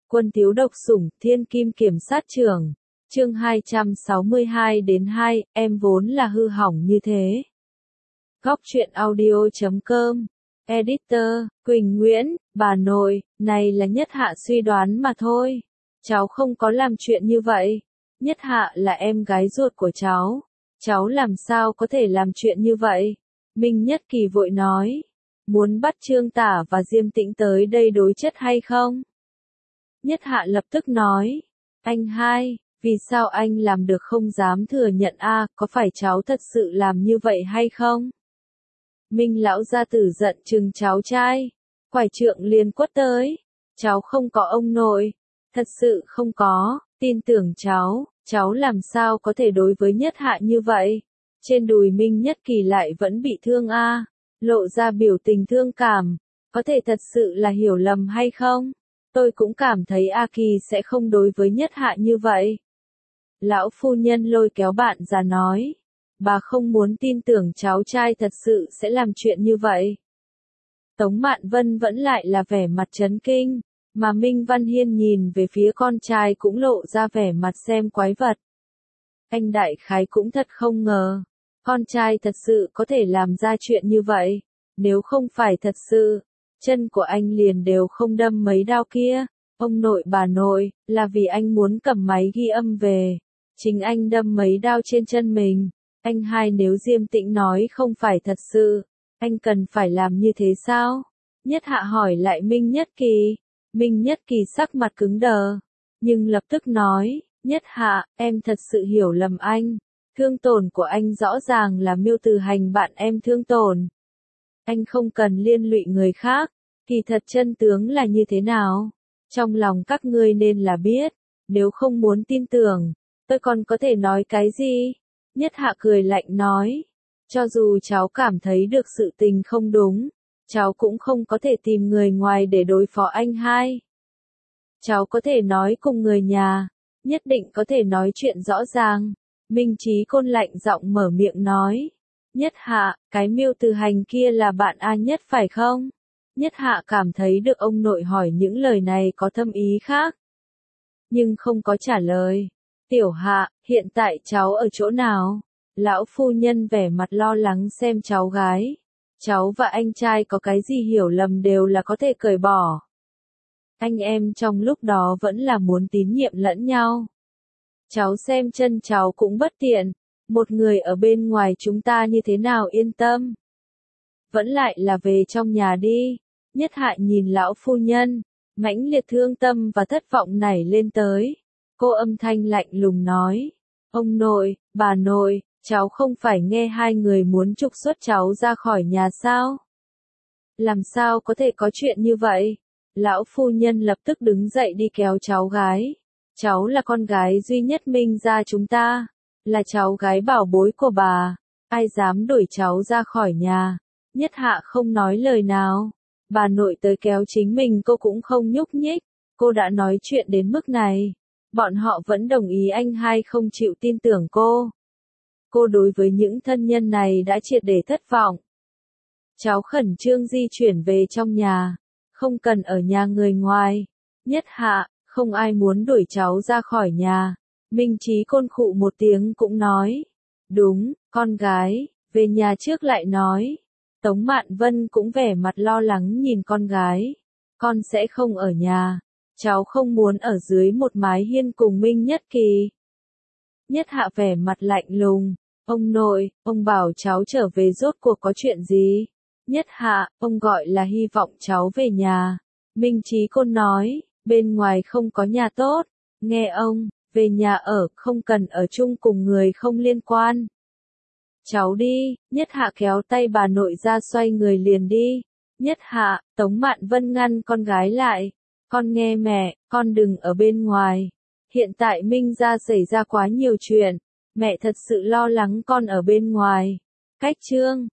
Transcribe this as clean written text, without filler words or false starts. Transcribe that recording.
Quân thiếu độc sủng, thiên kim kiểm sát trưởng. Chương 262-2, em vốn là hư hỏng như thế. Góc truyện audio.com. Editor, Quỳnh Nguyễn, bà nội, này là Nhất Hạ suy đoán mà thôi. Cháu không có làm chuyện như vậy. Nhất Hạ là em gái ruột của cháu. Cháu làm sao có thể làm chuyện như vậy? Minh Nhất Kỳ vội nói. Muốn bắt Trương Tả và Diêm Tĩnh tới đây đối chất hay không? Nhất Hạ lập tức nói. Anh hai, vì sao anh làm được không dám thừa nhận a? Có phải cháu thật sự làm như vậy hay không? Minh lão gia tử giận chừng cháu trai. Quải trượng liền quất tới. Cháu không có ông nội. Thật sự không có, tin tưởng cháu làm sao có thể đối với Nhất Hạ như vậy? Trên đùi Minh Nhất Kỳ lại vẫn bị thương a, lộ ra biểu tình thương cảm, có thể thật sự là hiểu lầm hay không? Tôi cũng cảm thấy A Kỳ sẽ không đối với Nhất Hạ như vậy. Lão phu nhân lôi kéo bạn ra nói, bà không muốn tin tưởng cháu trai thật sự sẽ làm chuyện như vậy. Tống Mạn Vân vẫn lại là vẻ mặt chấn kinh, mà Minh Văn Hiên nhìn về phía con trai cũng lộ ra vẻ mặt xem quái vật. Anh đại khái cũng thật không ngờ, con trai thật sự có thể làm ra chuyện như vậy, nếu không phải thật sự, chân của anh liền đều không đâm mấy đao kia. Ông nội bà nội, là vì anh muốn cầm máy ghi âm về, chính anh đâm mấy đao trên chân mình. Anh hai, nếu Diêm Tĩnh nói không phải thật sự, anh cần phải làm như thế sao? Nhất Hạ hỏi lại Minh Nhất Kỳ. Minh Nhất Kỳ sắc mặt cứng đờ, nhưng lập tức nói, Nhất Hạ, em thật sự hiểu lầm anh. Thương tổn của anh rõ ràng là Miêu Từ Hành bạn em thương tổn. Anh không cần liên lụy người khác, kỳ thật chân tướng là như thế nào? Trong lòng các ngươi nên là biết, nếu không muốn tin tưởng, tôi còn có thể nói cái gì? Nhất Hạ cười lạnh nói, cho dù cháu cảm thấy được sự tình không đúng, cháu cũng không có thể tìm người ngoài để đối phó anh hai. Cháu có thể nói cùng người nhà, nhất định có thể nói chuyện rõ ràng. Minh Chí Côn lạnh giọng mở miệng nói. Nhất Hạ, cái Miêu Từ Hành kia là bạn A Nhất phải không? Nhất Hạ cảm thấy được ông nội hỏi những lời này có thâm ý khác, nhưng không có trả lời. Tiểu Hạ, hiện tại cháu ở chỗ nào? Lão phu nhân vẻ mặt lo lắng xem cháu gái. Cháu và anh trai có cái gì hiểu lầm đều là có thể cởi bỏ. Anh em trong lúc đó vẫn là muốn tín nhiệm lẫn nhau. Cháu xem chân cháu cũng bất tiện, một người ở bên ngoài chúng ta như thế nào yên tâm. Vẫn lại là về trong nhà đi. Nhất Hạ nhìn lão phu nhân, mãnh liệt thương tâm và thất vọng nảy lên tới. Cô âm thanh lạnh lùng nói, ông nội, bà nội, cháu không phải nghe hai người muốn trục xuất cháu ra khỏi nhà sao? Làm sao có thể có chuyện như vậy? Lão phu nhân lập tức đứng dậy đi kéo cháu gái. Cháu là con gái duy nhất Minh gia chúng ta, là cháu gái bảo bối của bà, ai dám đuổi cháu ra khỏi nhà? Nhất Hạ không nói lời nào. Bà nội tới kéo chính mình cô cũng không nhúc nhích. Cô đã nói chuyện đến mức này, bọn họ vẫn đồng ý anh hai không chịu tin tưởng cô. Cô đối với những thân nhân này đã triệt để thất vọng. Cháu khẩn trương di chuyển về trong nhà, không cần ở nhà người ngoài. Nhất Hạ, không ai muốn đuổi cháu ra khỏi nhà. Minh Chí Côn khụ một tiếng cũng nói. Đúng, con gái, về nhà trước lại nói. Tống Mạn Vân cũng vẻ mặt lo lắng nhìn con gái. Con sẽ không ở nhà. Cháu không muốn ở dưới một mái hiên cùng Minh Nhất Kỳ. Nhất Hạ vẻ mặt lạnh lùng. Ông nội, ông bảo cháu trở về rốt cuộc có chuyện gì? Nhất Hạ, ông gọi là hy vọng cháu về nhà. Minh Chí Côn nói, bên ngoài không có nhà tốt. Nghe ông, về nhà ở, không cần ở chung cùng người không liên quan. Cháu đi. Nhất Hạ kéo tay bà nội ra xoay người liền đi. Nhất Hạ, Tống Mạn Vân ngăn con gái lại. Con nghe mẹ, con đừng ở bên ngoài. Hiện tại Minh gia xảy ra quá nhiều chuyện. Mẹ thật sự lo lắng con ở bên ngoài. Cách chương